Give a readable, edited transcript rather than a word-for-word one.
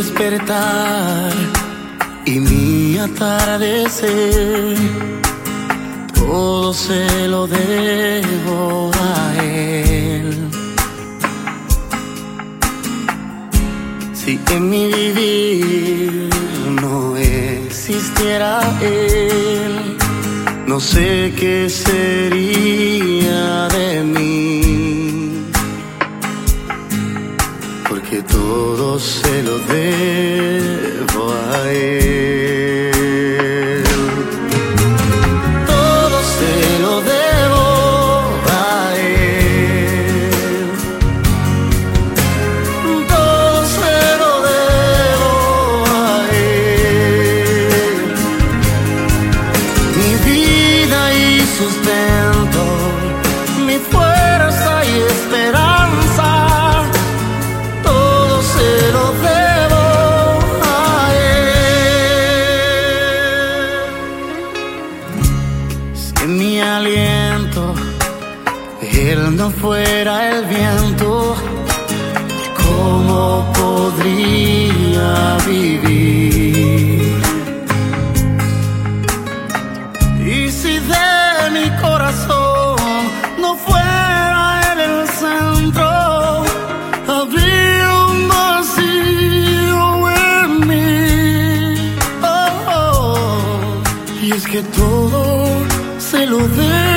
despertar y mi atardecer, todo se lo debo a él. Si en mi vivir no existiera él, no sé qué sería de mí, porque todo se lo debo a él. Todo se lo debo a él. Todo se lo debo a él. Mi vida y sustento, mi fuerza y esperanza, todo se lo debo a él. Si en mi aliento él no fuera el viento, ¿cómo podría vivir? Y si de mi corazón no fuera él el centro, habría un vacío en mí. Oh, oh. Y es que todo se lo debo